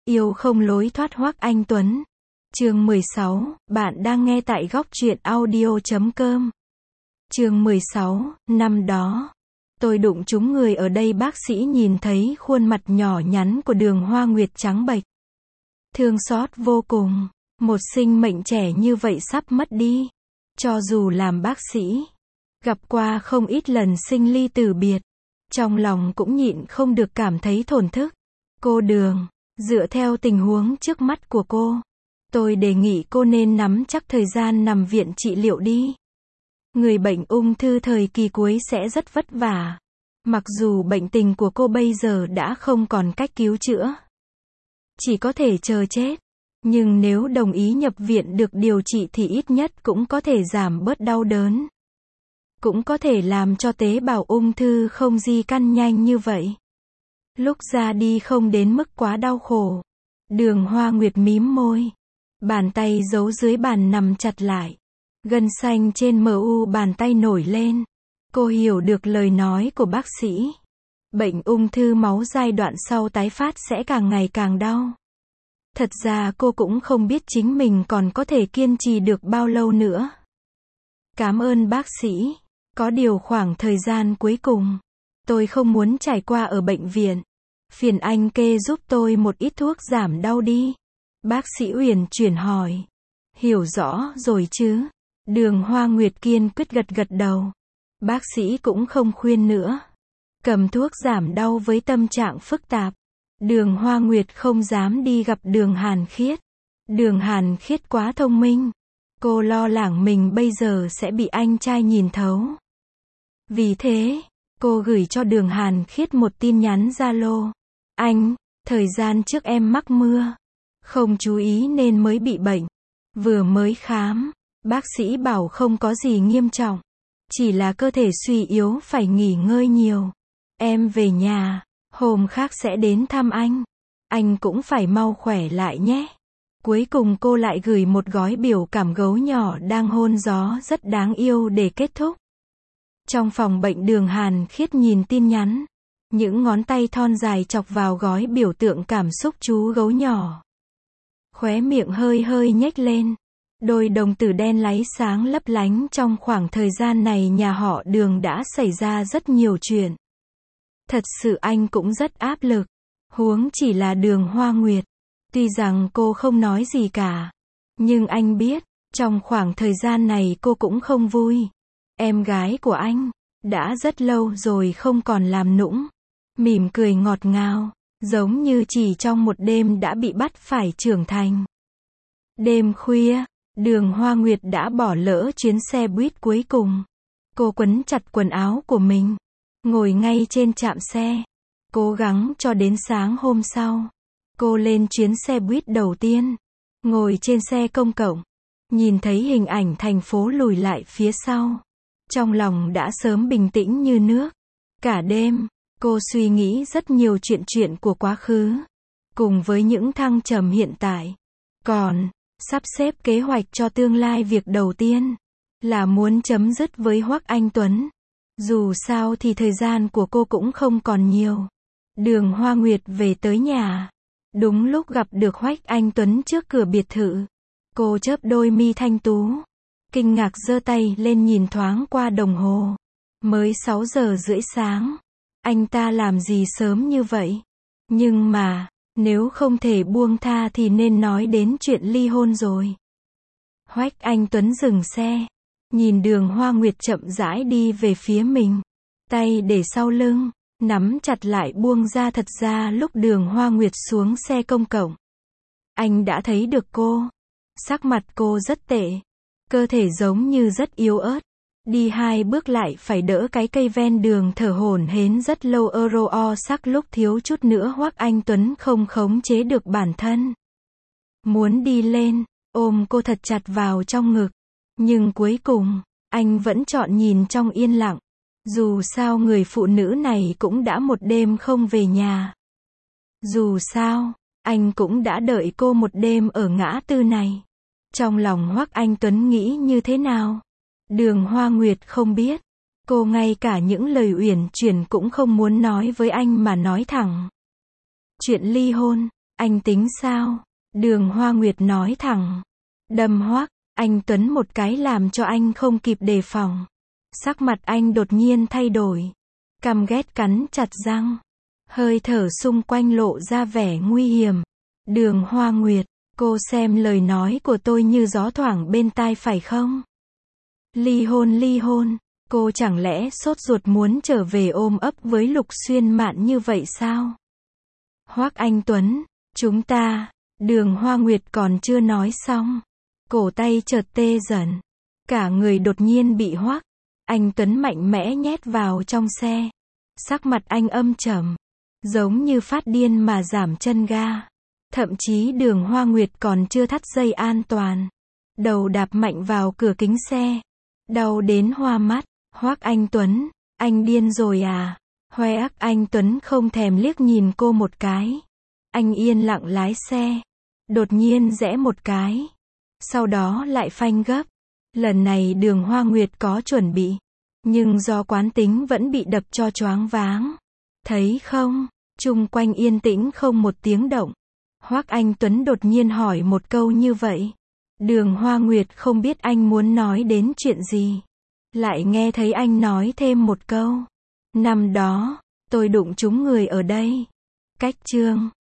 Yêu không lối thoát Hoắc Anh Tuấn. Chương 16, bạn đang nghe tại góc truyện audio.com. Chương 16, năm đó, tôi đụng trúng người ở đây. Bác sĩ nhìn thấy khuôn mặt nhỏ nhắn của Đường Hoa Nguyệt trắng bệch. Thương xót vô cùng, một sinh mệnh trẻ như vậy sắp mất đi. Cho dù làm bác sĩ, gặp qua không ít lần sinh ly tử biệt, trong lòng cũng nhịn không được cảm thấy thổn thức. Cô Đường, dựa theo tình huống trước mắt của cô, tôi đề nghị cô nên nắm chắc thời gian nằm viện trị liệu đi. Người bệnh ung thư thời kỳ cuối sẽ rất vất vả. Mặc dù bệnh tình của cô bây giờ đã không còn cách cứu chữa, chỉ có thể chờ chết, nhưng nếu đồng ý nhập viện được điều trị thì ít nhất cũng có thể giảm bớt đau đớn, cũng có thể làm cho tế bào ung thư không di căn nhanh như vậy. Lúc ra đi không đến mức quá đau khổ. Đường Hoa Nguyệt mím môi, bàn tay giấu dưới bàn nằm chặt lại. Gân xanh trên mu bàn tay nổi lên. Cô hiểu được lời nói của bác sĩ. Bệnh ung thư máu giai đoạn sau tái phát sẽ càng ngày càng đau. Thật ra cô cũng không biết chính mình còn có thể kiên trì được bao lâu nữa. Cảm ơn bác sĩ. Có điều khoảng thời gian cuối cùng, tôi không muốn trải qua ở bệnh viện. Phiền anh kê giúp tôi một ít thuốc giảm đau đi. Bác sĩ uyển chuyển hỏi. Hiểu rõ rồi chứ. Đường Hoa Nguyệt kiên quyết gật gật đầu. Bác sĩ cũng không khuyên nữa. Cầm thuốc giảm đau với tâm trạng phức tạp. Đường Hoa Nguyệt không dám đi gặp Đường Hàn Khiết. Đường Hàn Khiết quá thông minh. Cô lo lắng mình bây giờ sẽ bị anh trai nhìn thấu. Vì thế, cô gửi cho Đường Hàn Khiết một tin nhắn Zalo. Anh, thời gian trước em mắc mưa, không chú ý nên mới bị bệnh. Vừa mới khám, bác sĩ bảo không có gì nghiêm trọng, chỉ là cơ thể suy yếu phải nghỉ ngơi nhiều. Em về nhà, hôm khác sẽ đến thăm anh. Anh cũng phải mau khỏe lại nhé. Cuối cùng cô lại gửi một gói biểu cảm gấu nhỏ đang hôn gió rất đáng yêu để kết thúc. Trong phòng bệnh Đường Hàn Khiết nhìn tin nhắn. Những ngón tay thon dài chọc vào gói biểu tượng cảm xúc chú gấu nhỏ. Khóe miệng hơi hơi nhếch lên. Đôi đồng tử đen láy sáng lấp lánh. Trong khoảng thời gian này nhà họ Đường đã xảy ra rất nhiều chuyện. Thật sự anh cũng rất áp lực. Huống chỉ là Đường Hoa Nguyệt. Tuy rằng cô không nói gì cả, nhưng anh biết, trong khoảng thời gian này cô cũng không vui. Em gái của anh, đã rất lâu rồi không còn làm nũng. Mỉm cười ngọt ngào, giống như chỉ trong một đêm đã bị bắt phải trưởng thành. Đêm khuya, Đường Hoa Nguyệt đã bỏ lỡ chuyến xe buýt cuối cùng. Cô quấn chặt quần áo của mình, ngồi ngay trên trạm xe, cố gắng cho đến sáng hôm sau. Cô lên chuyến xe buýt đầu tiên, ngồi trên xe công cộng, nhìn thấy hình ảnh thành phố lùi lại phía sau. Trong lòng đã sớm bình tĩnh như nước. Cả đêm, cô suy nghĩ rất nhiều chuyện của quá khứ, cùng với những thăng trầm hiện tại. Còn, sắp xếp kế hoạch cho tương lai. Việc đầu tiên, là muốn chấm dứt với Hoắc Anh Tuấn. Dù sao thì thời gian của cô cũng không còn nhiều. Đường Hoa Nguyệt về tới nhà. Đúng lúc gặp được Hoắc Anh Tuấn trước cửa biệt thự. Cô chớp đôi mi thanh tú. Kinh ngạc giơ tay lên nhìn thoáng qua đồng hồ. Mới 6:30 sáng. Anh ta làm gì sớm như vậy? Nhưng mà, nếu không thể buông tha thì nên nói đến chuyện ly hôn rồi. Hoắc Anh Tuấn dừng xe. Nhìn Đường Hoa Nguyệt chậm rãi đi về phía mình. Tay để sau lưng, nắm chặt lại buông ra. Thật ra lúc Đường Hoa Nguyệt xuống xe công cộng, anh đã thấy được cô. Sắc mặt cô rất tệ. Cơ thể giống như rất yếu ớt. Đi 2 bước lại phải đỡ cái cây ven đường thở hổn hển rất lâu. Sắc lúc thiếu chút nữa Hoắc Anh Tuấn không khống chế được bản thân. Muốn đi lên, ôm cô thật chặt vào trong ngực. Nhưng cuối cùng, anh vẫn chọn nhìn trong yên lặng. Dù sao người phụ nữ này cũng đã một đêm không về nhà. Dù sao, anh cũng đã đợi cô một đêm ở ngã tư này. Trong lòng Hoắc Anh Tuấn nghĩ như thế nào? Đường Hoa Nguyệt không biết. Cô ngay cả những lời uyển chuyển cũng không muốn nói với anh mà nói thẳng. Chuyện ly hôn, Anh tính sao? Đường Hoa Nguyệt nói thẳng. Đâm Hoắc Anh Tuấn một cái làm cho anh không kịp đề phòng. Sắc mặt anh đột nhiên thay đổi. Căm ghét cắn chặt răng. Hơi thở xung quanh lộ ra vẻ nguy hiểm. Đường Hoa Nguyệt, cô xem lời nói của tôi như gió thoảng bên tai phải không? Ly hôn, cô chẳng lẽ sốt ruột muốn trở về ôm ấp với Lục Xuyên Mạn như vậy sao? Hoắc Anh Tuấn, chúng ta, Đường Hoa Nguyệt còn chưa nói xong. Cổ tay chợt tê dần. Cả người đột nhiên bị Hoắc Anh Tuấn mạnh mẽ nhét vào trong xe. Sắc mặt anh âm trầm, giống như phát điên mà giảm chân ga. Thậm chí Đường Hoa Nguyệt còn chưa thắt dây an toàn. Đầu đạp mạnh vào cửa kính xe. Đau đến hoa mắt. Hoắc Anh Tuấn, anh điên rồi à? Hoắc Anh Tuấn không thèm liếc nhìn cô một cái. Anh yên lặng lái xe. Đột nhiên rẽ một cái. Sau đó lại phanh gấp. Lần này Đường Hoa Nguyệt có chuẩn bị. Nhưng do quán tính vẫn bị đập cho choáng váng. Thấy không? Chung quanh yên tĩnh không một tiếng động. Hoắc Anh Tuấn đột nhiên hỏi một câu như vậy. Đường Hoa Nguyệt không biết anh muốn nói đến chuyện gì. Lại nghe thấy anh nói thêm một câu. Năm đó, tôi đụng trúng người ở đây. Cách chương